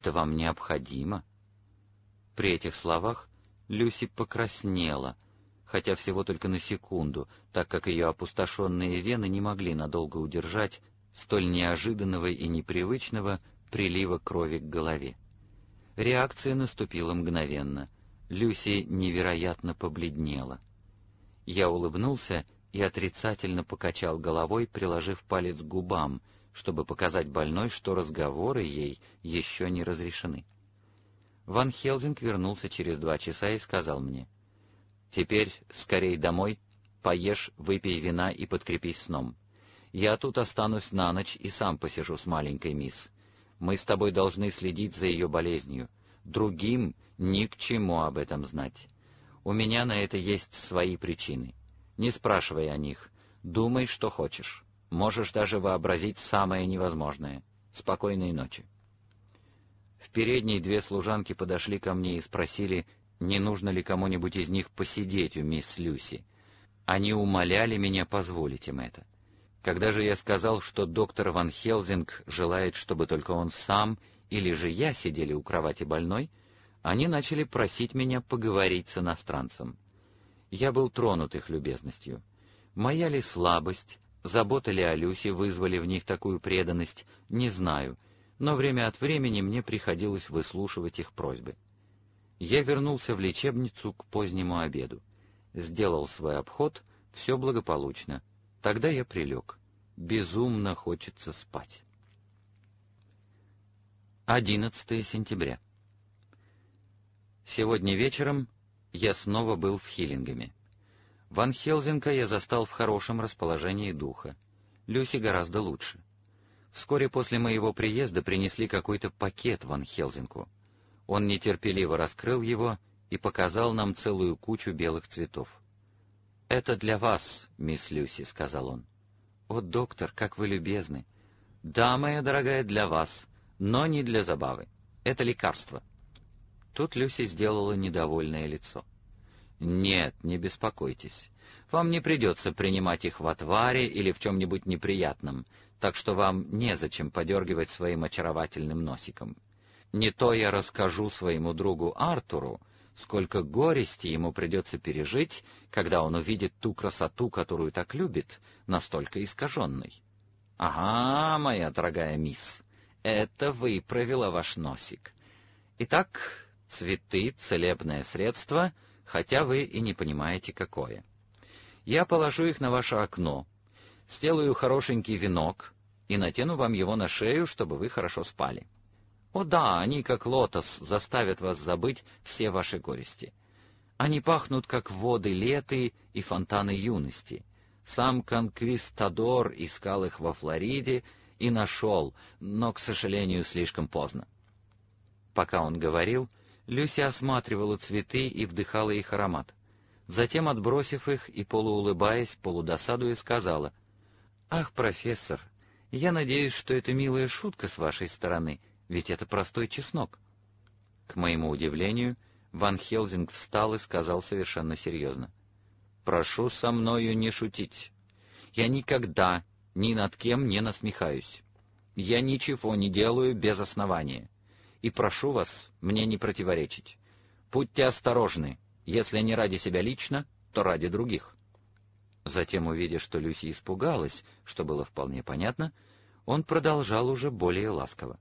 Это вам необходимо?» При этих словах Люси покраснела, хотя всего только на секунду, так как ее опустошенные вены не могли надолго удержать столь неожиданного и непривычного прилива крови к голове. Реакция наступила мгновенно. Люси невероятно побледнела. Я улыбнулся и отрицательно покачал головой, приложив палец к губам, чтобы показать больной, что разговоры ей еще не разрешены. Ван Хелсинг вернулся через 2 часа и сказал мне: «Теперь скорей домой, поешь, выпей вина и подкрепись сном. Я тут останусь на ночь и сам посижу с маленькой мисс. Мы с тобой должны следить за ее болезнью. Другим ни к чему об этом знать. У меня на это есть свои причины. Не спрашивай о них. Думай, что хочешь. Можешь даже вообразить самое невозможное. Спокойной ночи». В передней 2 служанки подошли ко мне и спросили, не нужно ли кому-нибудь из них посидеть у мисс Люси. Они умоляли меня позволить им это. Когда же я сказал, что доктор Ван Хелсинг желает, чтобы только он сам или же я сидели у кровати больной, они начали просить меня поговорить с иностранцем. Я был тронут их любезностью. Моя ли слабость, забота ли о Люсе вызвали в них такую преданность, не знаю, но время от времени мне приходилось выслушивать их просьбы. Я вернулся в лечебницу к позднему обеду. Сделал свой обход, все благополучно. Тогда я прилег. Безумно хочется спать. 11 сентября. Сегодня вечером я снова был в Хиллингеме. Ван Хелсинга я застал в хорошем расположении духа. Люси гораздо лучше. Вскоре после моего приезда принесли какой-то пакет Ван Хелсингу. Он нетерпеливо раскрыл его и показал нам целую кучу белых цветов. «Это для вас, мисс Люси», — сказал он. «О, доктор, как вы любезны!» «Да, моя дорогая, для вас, но не для забавы. Это лекарство». Тут Люси сделала недовольное лицо. «Нет, не беспокойтесь. Вам не придется принимать их в отваре или в чем-нибудь неприятном, так что вам незачем подергивать своим очаровательным носиком. Не то я расскажу своему другу Артуру, сколько горести ему придется пережить, когда он увидит ту красоту, которую так любит, настолько искаженной. Ага, моя дорогая мисс, это выправило ваш носик. Итак, цветы — целебное средство, хотя вы и не понимаете, какое. Я положу их на ваше окно, сделаю хорошенький венок и натяну вам его на шею, чтобы вы хорошо спали. О да, они, как лотос, заставят вас забыть все ваши горести. Они пахнут, как воды леты и фонтаны юности. Сам конквистадор искал их во Флориде и нашел, но, к сожалению, слишком поздно. Пока он говорил, Люси осматривала цветы и вдыхала их аромат. Затем, отбросив их и полуулыбаясь, полудосадуя, сказала: «Ах, профессор, я надеюсь, что это милая шутка с вашей стороны, ведь это простой чеснок». К моему удивлению, Ван Хелсинг встал и сказал совершенно серьезно: «Прошу со мною не шутить. Я никогда ни над кем не насмехаюсь. Я ничего не делаю без основания. И прошу вас мне не противоречить. Будьте осторожны, если не ради себя лично, то ради других». Затем, увидя, что Люси испугалась, что было вполне понятно, он продолжал уже более ласково: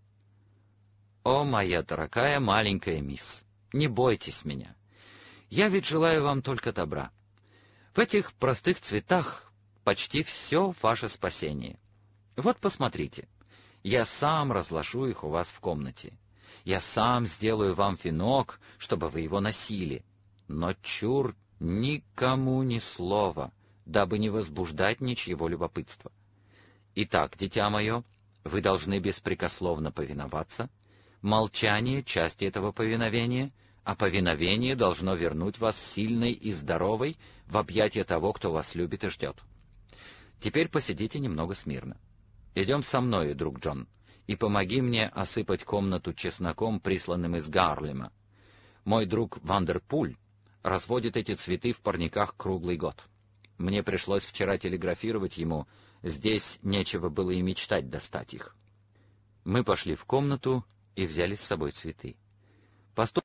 «О, моя дорогая маленькая мисс, не бойтесь меня. Я ведь желаю вам только добра. В этих простых цветах почти все ваше спасение. Вот посмотрите, я сам разложу их у вас в комнате. Я сам сделаю вам венок, чтобы вы его носили. Но чур никому ни слова, дабы не возбуждать ничьего любопытства. Итак, дитя мое, вы должны беспрекословно повиноваться. Молчание — часть этого повиновения, а повиновение должно вернуть вас сильной и здоровой в объятия того, кто вас любит и ждет. Теперь посидите немного смирно. Идем со мною, друг Джон, и помоги мне осыпать комнату чесноком, присланным из Гарлема. Мой друг Вандерпуль разводит эти цветы в парниках круглый год. Мне пришлось вчера телеграфировать ему, здесь нечего было и мечтать достать их». Мы пошли в комнату, и взяли с собой цветы. Поступок